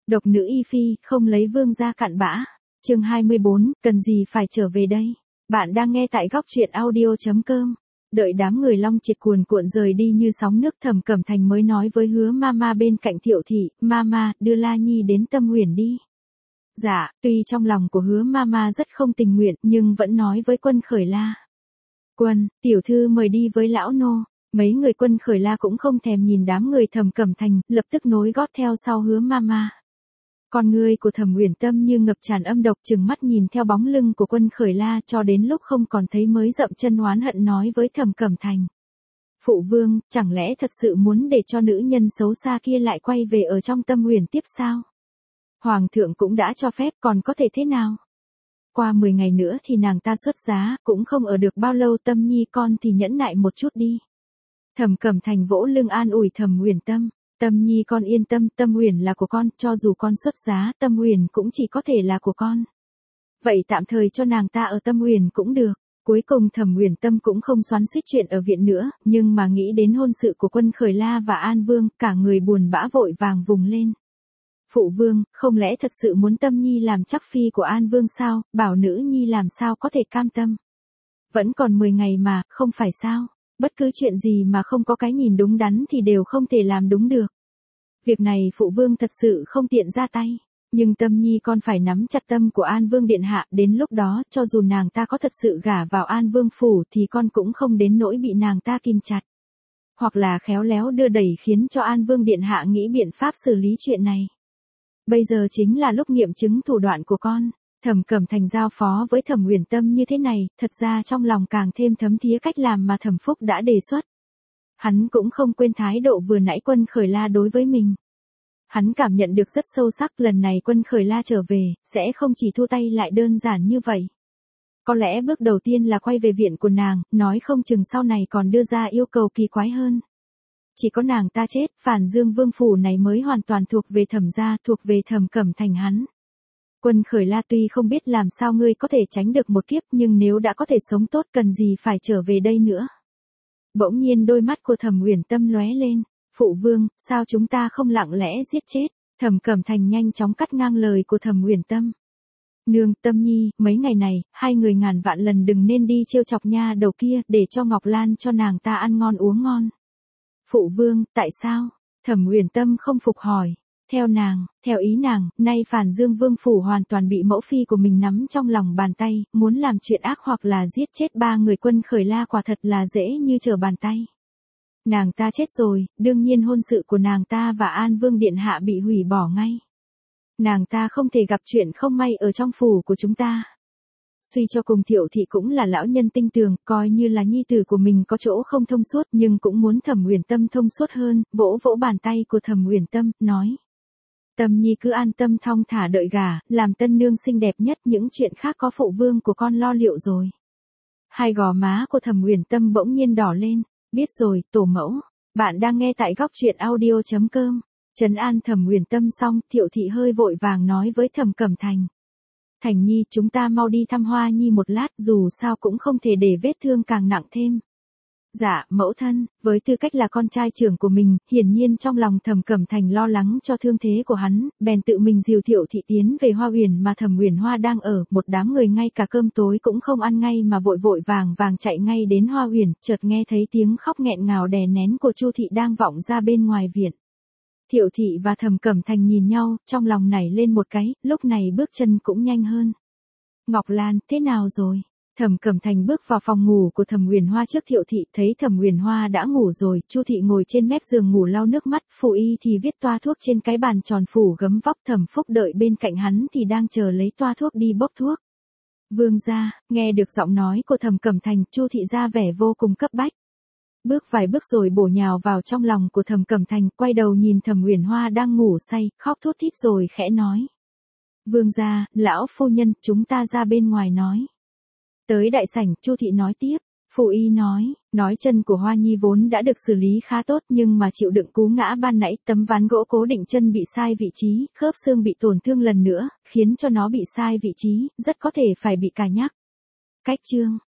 Độc nữ y phi, không lấy vương gia cặn bã. Chương 24, cần gì phải trở về đây? Bạn đang nghe tại góc truyện audio.com. Đợi đám người Long Triệt cuồn cuộn rời đi như sóng nước, Thẩm Cẩm Thành mới nói với Hứa Mama bên cạnh Thiệu thị, "Mama, đưa La Nhi đến Tâm Huyền đi." Dạ, tuy trong lòng của Hứa Mama rất không tình nguyện, nhưng vẫn nói với Quân Khởi La. "Quân, tiểu thư mời đi với lão nô." Mấy người Quân Khởi La cũng không thèm nhìn đám người Thẩm Cẩm Thành, lập tức nối gót theo sau Hứa Mama. Con ngươi của Thẩm Uyển Tâm như ngập tràn âm độc, trừng mắt nhìn theo bóng lưng của Quân Khởi La cho đến lúc không còn thấy mới dậm chân oán hận nói với Thẩm Cẩm Thành. "Phụ vương, chẳng lẽ thật sự muốn để cho nữ nhân xấu xa kia lại quay về ở trong Tâm Huyền tiếp sao? Hoàng thượng cũng đã cho phép, còn có thể thế nào? Qua 10 ngày nữa thì nàng ta xuất giá, cũng không ở được bao lâu, Tâm Nhi con thì nhẫn nại một chút đi." Thẩm Cẩm Thành vỗ lưng an ủi Thẩm Uyển Tâm. "Tâm Nhi con yên tâm, Tâm Huyền là của con, cho dù con xuất giá, Tâm Huyền cũng chỉ có thể là của con. Vậy tạm thời cho nàng ta ở Tâm Huyền cũng được." Cuối cùng Thẩm Uyển Tâm cũng không xoắn xuýt chuyện ở viện nữa, nhưng mà nghĩ đến hôn sự của Quân Khởi La và An Vương, cả người buồn bã vội vàng vùng lên. "Phụ vương, không lẽ thật sự muốn Tâm Nhi làm chắc phi của An Vương sao? Bảo nữ nhi làm sao có thể cam tâm? Vẫn còn 10 ngày mà, không phải sao? Bất cứ chuyện gì mà không có cái nhìn đúng đắn thì đều không thể làm đúng được. Việc này phụ vương thật sự không tiện ra tay. Nhưng Tâm Nhi con phải nắm chặt tâm của An Vương điện hạ, đến lúc đó, cho dù nàng ta có thật sự gả vào An Vương phủ thì con cũng không đến nỗi bị nàng ta kìm chặt. Hoặc là khéo léo đưa đẩy khiến cho An Vương điện hạ nghĩ biện pháp xử lý chuyện này. Bây giờ chính là lúc nghiệm chứng thủ đoạn của con." Thẩm Cẩm Thành giao phó với Thẩm Uyển Tâm như thế này, thật ra trong lòng càng thêm thấm thía cách làm mà Thẩm Phúc đã đề xuất. Hắn cũng không quên thái độ vừa nãy Quân Khởi La đối với mình. Hắn cảm nhận được rất sâu sắc, lần này Quân Khởi La trở về, sẽ không chỉ thu tay lại đơn giản như vậy. Có lẽ bước đầu tiên là quay về viện của nàng, nói không chừng sau này còn đưa ra yêu cầu kỳ quái hơn. Chỉ có nàng ta chết, Phản Dương Vương phủ này mới hoàn toàn thuộc về Thẩm gia, thuộc về Thẩm Cẩm Thành hắn. "Quân Khởi La, tuy không biết làm sao ngươi có thể tránh được một kiếp, nhưng nếu đã có thể sống tốt cần gì phải trở về đây nữa." Bỗng nhiên đôi mắt của Thẩm Uyển Tâm lóe lên. "Phụ vương, sao chúng ta không lặng lẽ giết chết?" Thẩm Cẩm Thành nhanh chóng cắt ngang lời của Thẩm Uyển Tâm. "Nương, Tâm Nhi, mấy ngày này, hai người ngàn vạn lần đừng nên đi trêu chọc nha đầu kia, để cho Ngọc Lan cho nàng ta ăn ngon uống ngon." "Phụ vương, tại sao?" Thẩm Uyển Tâm không phục hỏi. Theo ý nàng, nay Phản Dương Vương phủ hoàn toàn bị mẫu phi của mình nắm trong lòng bàn tay, muốn làm chuyện ác hoặc là giết chết ba người Quân Khởi La quả thật là dễ như trở bàn tay. Nàng ta chết rồi, đương nhiên hôn sự của nàng ta và An Vương điện hạ bị hủy bỏ ngay. Nàng ta không thể gặp chuyện không may ở trong phủ của chúng ta. Suy cho cùng Thiệu thị cũng là lão nhân tinh tường, coi như là nhi tử của mình có chỗ không thông suốt, nhưng cũng muốn Thẩm Uyển Tâm thông suốt hơn, vỗ vỗ bàn tay của Thẩm Uyển Tâm, nói. "Tâm Nhi cứ an tâm thong thả đợi gả, làm tân nương xinh đẹp nhất, những chuyện khác có phụ vương của con lo liệu rồi." Hai gò má của Thẩm Uyển Tâm bỗng nhiên đỏ lên. "Biết rồi, tổ mẫu." Bạn đang nghe tại góc truyện audio.com. Trấn an Thẩm Uyển Tâm xong, Thiệu thị hơi vội vàng nói với Thẩm Cẩm Thành. "Thành Nhi, chúng ta mau đi thăm Hoa Nhi một lát, dù sao cũng không thể để vết thương càng nặng thêm." "Dạ, mẫu thân." Với tư cách là con trai trưởng của mình, hiển nhiên trong lòng Thẩm Cẩm Thành lo lắng cho thương thế của hắn, bèn tự mình dìu Thiệu thị tiến về Hoa Uyển mà Thẩm Uyển Hoa đang ở, một đám người ngay cả cơm tối cũng không ăn ngay mà vội vội vàng vàng chạy ngay đến Hoa Uyển, chợt nghe thấy tiếng khóc nghẹn ngào đè nén của Chu thị đang vọng ra bên ngoài viện. Thiệu thị và Thẩm Cẩm Thành nhìn nhau, trong lòng nảy lên một cái, lúc này bước chân cũng nhanh hơn. "Ngọc Lan, thế nào rồi?" Thẩm Cẩm Thành bước vào phòng ngủ của Thẩm Uyển Hoa trước Thiệu thị, thấy Thẩm Uyển Hoa đã ngủ rồi, Chu thị ngồi trên mép giường ngủ lau nước mắt, Phụ y thì viết toa thuốc trên cái bàn tròn phủ gấm vóc, Thẩm Phúc đợi bên cạnh hắn thì đang chờ lấy toa thuốc đi bốc thuốc. "Vương gia." Nghe được giọng nói của Thẩm Cẩm Thành, Chu thị ra vẻ vô cùng cấp bách. Bước vài bước rồi bổ nhào vào trong lòng của Thẩm Cẩm Thành, quay đầu nhìn Thẩm Uyển Hoa đang ngủ say, khóc thút thít rồi khẽ nói. "Vương gia, lão phu nhân, chúng ta ra bên ngoài nói." Tới đại sảnh, Chu thị nói tiếp. Phụ y nói chân của Hoa Nhi vốn đã được xử lý khá tốt, nhưng mà chịu đựng cú ngã ban nãy, tấm ván gỗ cố định chân bị sai vị trí, khớp xương bị tổn thương lần nữa, khiến cho nó bị sai vị trí, rất có thể phải bị cà nhắc. Cách chương